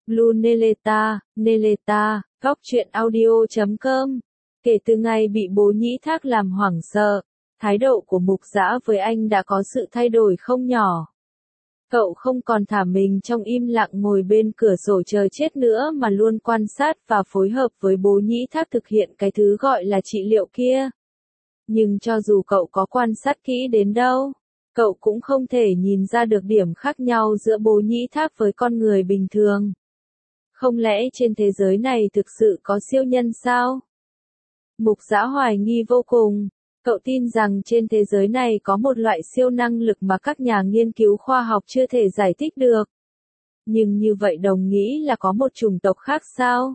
Blue Neleta, Neleta, góc truyện audio.com. Kể từ ngày bị bố Nhĩ Thác làm hoảng sợ, thái độ của Mục Dã với anh đã có sự thay đổi không nhỏ. Cậu không còn thả mình trong im lặng ngồi bên cửa sổ chờ chết nữa mà luôn quan sát và phối hợp với bố Nhĩ Thác thực hiện cái thứ gọi là trị liệu kia. Nhưng cho dù cậu có quan sát kỹ đến đâu, cậu cũng không thể nhìn ra được điểm khác nhau giữa bố Nhĩ Thác với con người bình thường. Không lẽ trên thế giới này thực sự có siêu nhân sao? Mục Dã hoài nghi vô cùng. Cậu tin rằng trên thế giới này có một loại siêu năng lực mà các nhà nghiên cứu khoa học chưa thể giải thích được. Nhưng như vậy đồng nghĩ là có một chủng tộc khác sao?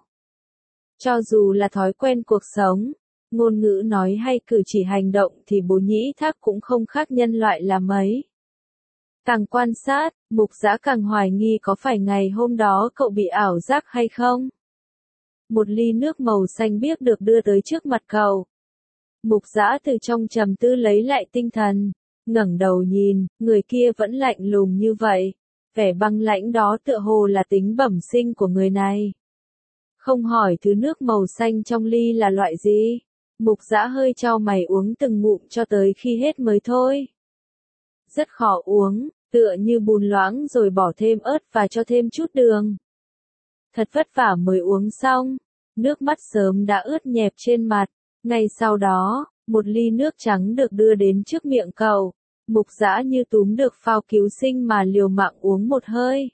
Cho dù là thói quen cuộc sống, ngôn ngữ nói hay cử chỉ hành động thì bố Nhĩ Thác cũng không khác nhân loại là mấy. Càng quan sát, Mục Dã càng hoài nghi có phải ngày hôm đó cậu bị ảo giác hay không? Một ly nước màu xanh biếc được đưa tới trước mặt cậu. Mục Dã từ trong trầm tư lấy lại tinh thần, ngẩng đầu nhìn, người kia vẫn lạnh lùng như vậy. Vẻ băng lãnh đó tựa hồ là tính bẩm sinh của người này. Không hỏi thứ nước màu xanh trong ly là loại gì, Mục Dã hơi chau mày uống từng ngụm cho tới khi hết mới thôi. Rất khó uống, tựa như bùn loãng rồi bỏ thêm ớt và cho thêm chút đường. Thật vất vả mới uống xong, nước mắt sớm đã ướt nhẹp trên mặt. Ngay sau đó, một ly nước trắng được đưa đến trước miệng cậu. Mục Dã như túm được phao cứu sinh mà liều mạng uống một hơi.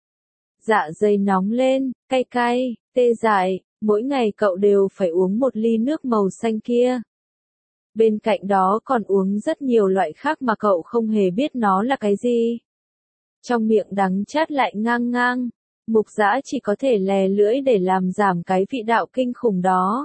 Dạ dày nóng lên, cay cay, tê dại, mỗi ngày cậu đều phải uống một ly nước màu xanh kia. Bên cạnh đó còn uống rất nhiều loại khác mà cậu không hề biết nó là cái gì. Trong miệng đắng chát lại ngang ngang, Mục Dã chỉ có thể lè lưỡi để làm giảm cái vị đạo kinh khủng đó.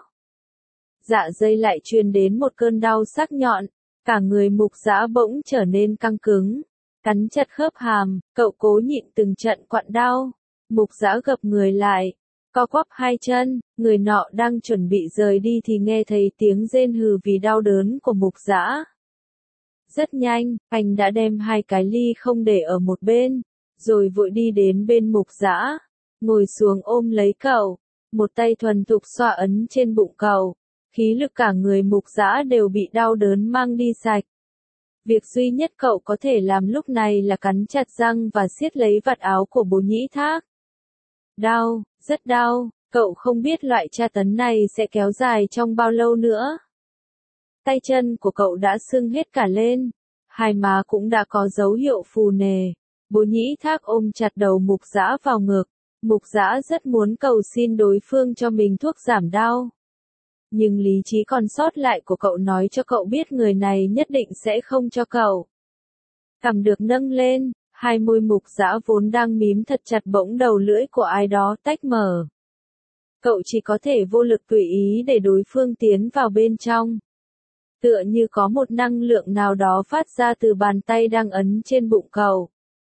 Dạ dày lại truyền đến một cơn đau sắc nhọn, cả người Mục Dã bỗng trở nên căng cứng, cắn chặt khớp hàm, cậu cố nhịn từng trận quặn đau. Mục Dã gập người lại, co quắp hai chân, người nọ đang chuẩn bị rời đi thì nghe thấy tiếng rên hừ vì đau đớn của Mục Dã. Rất nhanh, anh đã đem hai cái ly không để ở một bên, rồi vội đi đến bên Mục Dã, ngồi xuống ôm lấy cậu, một tay thuần thục xoa ấn trên bụng cậu. Khí lực cả người Mục Dã đều bị đau đớn mang đi sạch. Việc duy nhất cậu có thể làm lúc này là cắn chặt răng và siết lấy vạt áo của bố Nhĩ Thác. Đau, rất đau, cậu không biết loại tra tấn này sẽ kéo dài trong bao lâu nữa. Tay chân của cậu đã sưng hết cả lên, hai má cũng đã có dấu hiệu phù nề. Bố Nhĩ Thác ôm chặt đầu Mục Dã vào ngực. Mục Dã rất muốn cầu xin đối phương cho mình thuốc giảm đau. Nhưng lý trí còn sót lại của cậu nói cho cậu biết người này nhất định sẽ không cho cậu. Cằm được nâng lên, hai môi Mục Dã vốn đang mím thật chặt bỗng đầu lưỡi của ai đó tách mở. Cậu chỉ có thể vô lực tùy ý để đối phương tiến vào bên trong. Tựa như có một năng lượng nào đó phát ra từ bàn tay đang ấn trên bụng cậu.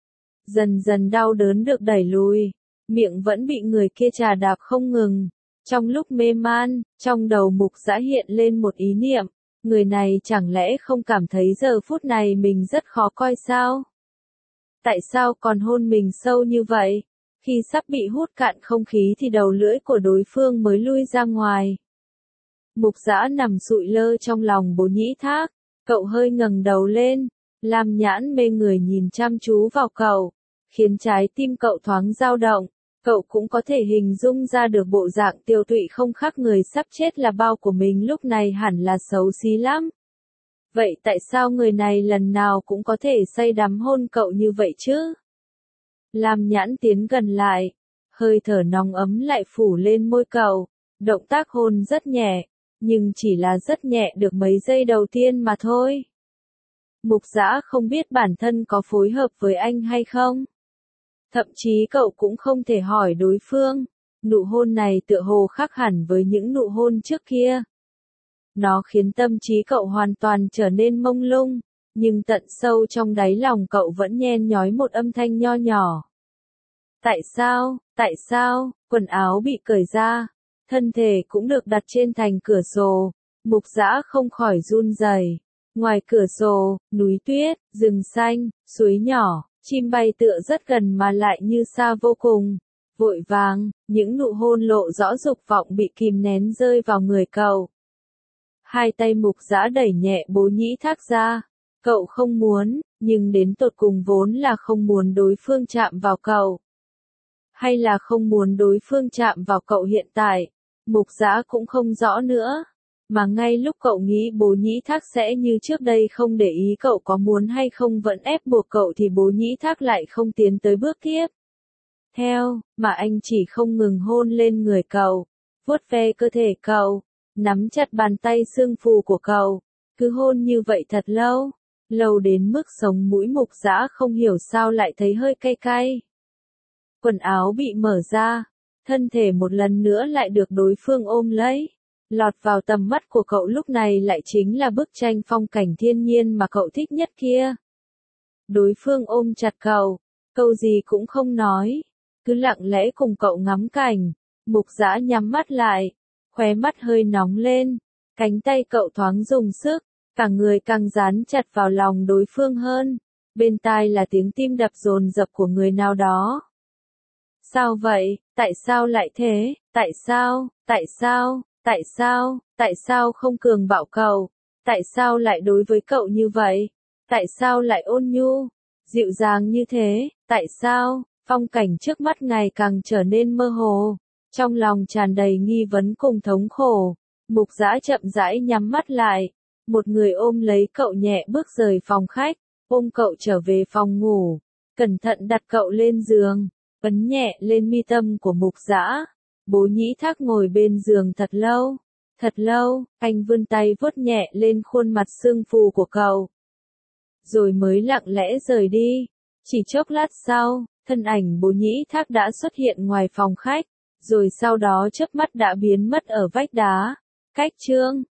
Dần dần đau đớn được đẩy lùi, miệng vẫn bị người kia chà đạp không ngừng. Trong lúc mê man, trong đầu Mục Dã hiện lên một ý niệm, người này chẳng lẽ không cảm thấy giờ phút này mình rất khó coi sao? Tại sao còn hôn mình sâu như vậy? Khi sắp bị hút cạn không khí thì đầu lưỡi của đối phương mới lui ra ngoài. Mục Dã nằm sụi lơ trong lòng bố Nhĩ Thác, cậu hơi ngẩng đầu lên, lam nhãn mê người nhìn chăm chú vào cậu, khiến trái tim cậu thoáng dao động. Cậu cũng có thể hình dung ra được bộ dạng tiêu tụy không khác người sắp chết là bao của mình lúc này hẳn là xấu xí lắm. Vậy tại sao người này lần nào cũng có thể say đắm hôn cậu như vậy chứ? Lam nhãn tiến gần lại, hơi thở nóng ấm lại phủ lên môi cậu, động tác hôn rất nhẹ, nhưng chỉ là rất nhẹ được mấy giây đầu tiên mà thôi. Mục Dã không biết bản thân có phối hợp với anh hay không. Thậm chí cậu cũng không thể hỏi đối phương, nụ hôn này tựa hồ khác hẳn với những nụ hôn trước kia. Nó khiến tâm trí cậu hoàn toàn trở nên mông lung, nhưng tận sâu trong đáy lòng cậu vẫn nhen nhói một âm thanh nho nhỏ. Tại sao, quần áo bị cởi ra, thân thể cũng được đặt trên thành cửa sổ, Mục Dã không khỏi run rẩy. Ngoài cửa sổ, núi tuyết, rừng xanh, suối nhỏ. Chim bay tựa rất gần mà lại như xa vô cùng. Vội vàng, những nụ hôn lộ rõ dục vọng bị kìm nén rơi vào người cậu. Hai tay Mục Dã đẩy nhẹ Bố Nhĩ Thác ra. Cậu không muốn, nhưng đến tột cùng vốn là không muốn đối phương chạm vào cậu. Hay là không muốn đối phương chạm vào cậu hiện tại, Mục Dã cũng không rõ nữa. Mà ngay lúc cậu nghĩ Bố Nhĩ Thác sẽ như trước đây không để ý cậu có muốn hay không vẫn ép buộc cậu thì Bố Nhĩ Thác lại không tiến tới bước tiếp theo, mà anh chỉ không ngừng hôn lên người cậu, vuốt ve cơ thể cậu, nắm chặt bàn tay xương phù của cậu, cứ hôn như vậy thật lâu, lâu đến mức sống mũi Mục Dã không hiểu sao lại thấy hơi cay cay. Quần áo bị mở ra, thân thể một lần nữa lại được đối phương ôm lấy. Lọt vào tầm mắt của cậu lúc này lại chính là bức tranh phong cảnh thiên nhiên mà cậu thích nhất kia. Đối phương ôm chặt cậu, câu gì cũng không nói, cứ lặng lẽ cùng cậu ngắm cảnh. Mục Dã nhắm mắt lại, khóe mắt hơi nóng lên, cánh tay cậu thoáng dùng sức, cả người càng dán chặt vào lòng đối phương hơn. Bên tai là tiếng tim đập dồn dập của người nào đó. Sao vậy? Tại sao lại thế? Tại sao? Tại sao? Tại sao? Tại sao không cường bạo cậu? Tại sao lại đối với cậu như vậy? Tại sao lại ôn nhu, dịu dàng như thế? Tại sao? Phong cảnh trước mắt ngày càng trở nên mơ hồ. Trong lòng tràn đầy nghi vấn cùng thống khổ. Mục Dã chậm rãi nhắm mắt lại. Một người ôm lấy cậu nhẹ bước rời phòng khách, ôm cậu trở về phòng ngủ. Cẩn thận đặt cậu lên giường, ấn nhẹ lên mi tâm của Mục Dã. Bố Nhĩ Thác ngồi bên giường thật lâu, anh vươn tay vuốt nhẹ lên khuôn mặt sưng phù của cậu. Rồi mới lặng lẽ rời đi. Chỉ chốc lát sau, thân ảnh Bố Nhĩ Thác đã xuất hiện ngoài phòng khách, rồi sau đó chớp mắt đã biến mất ở vách đá. Cách chương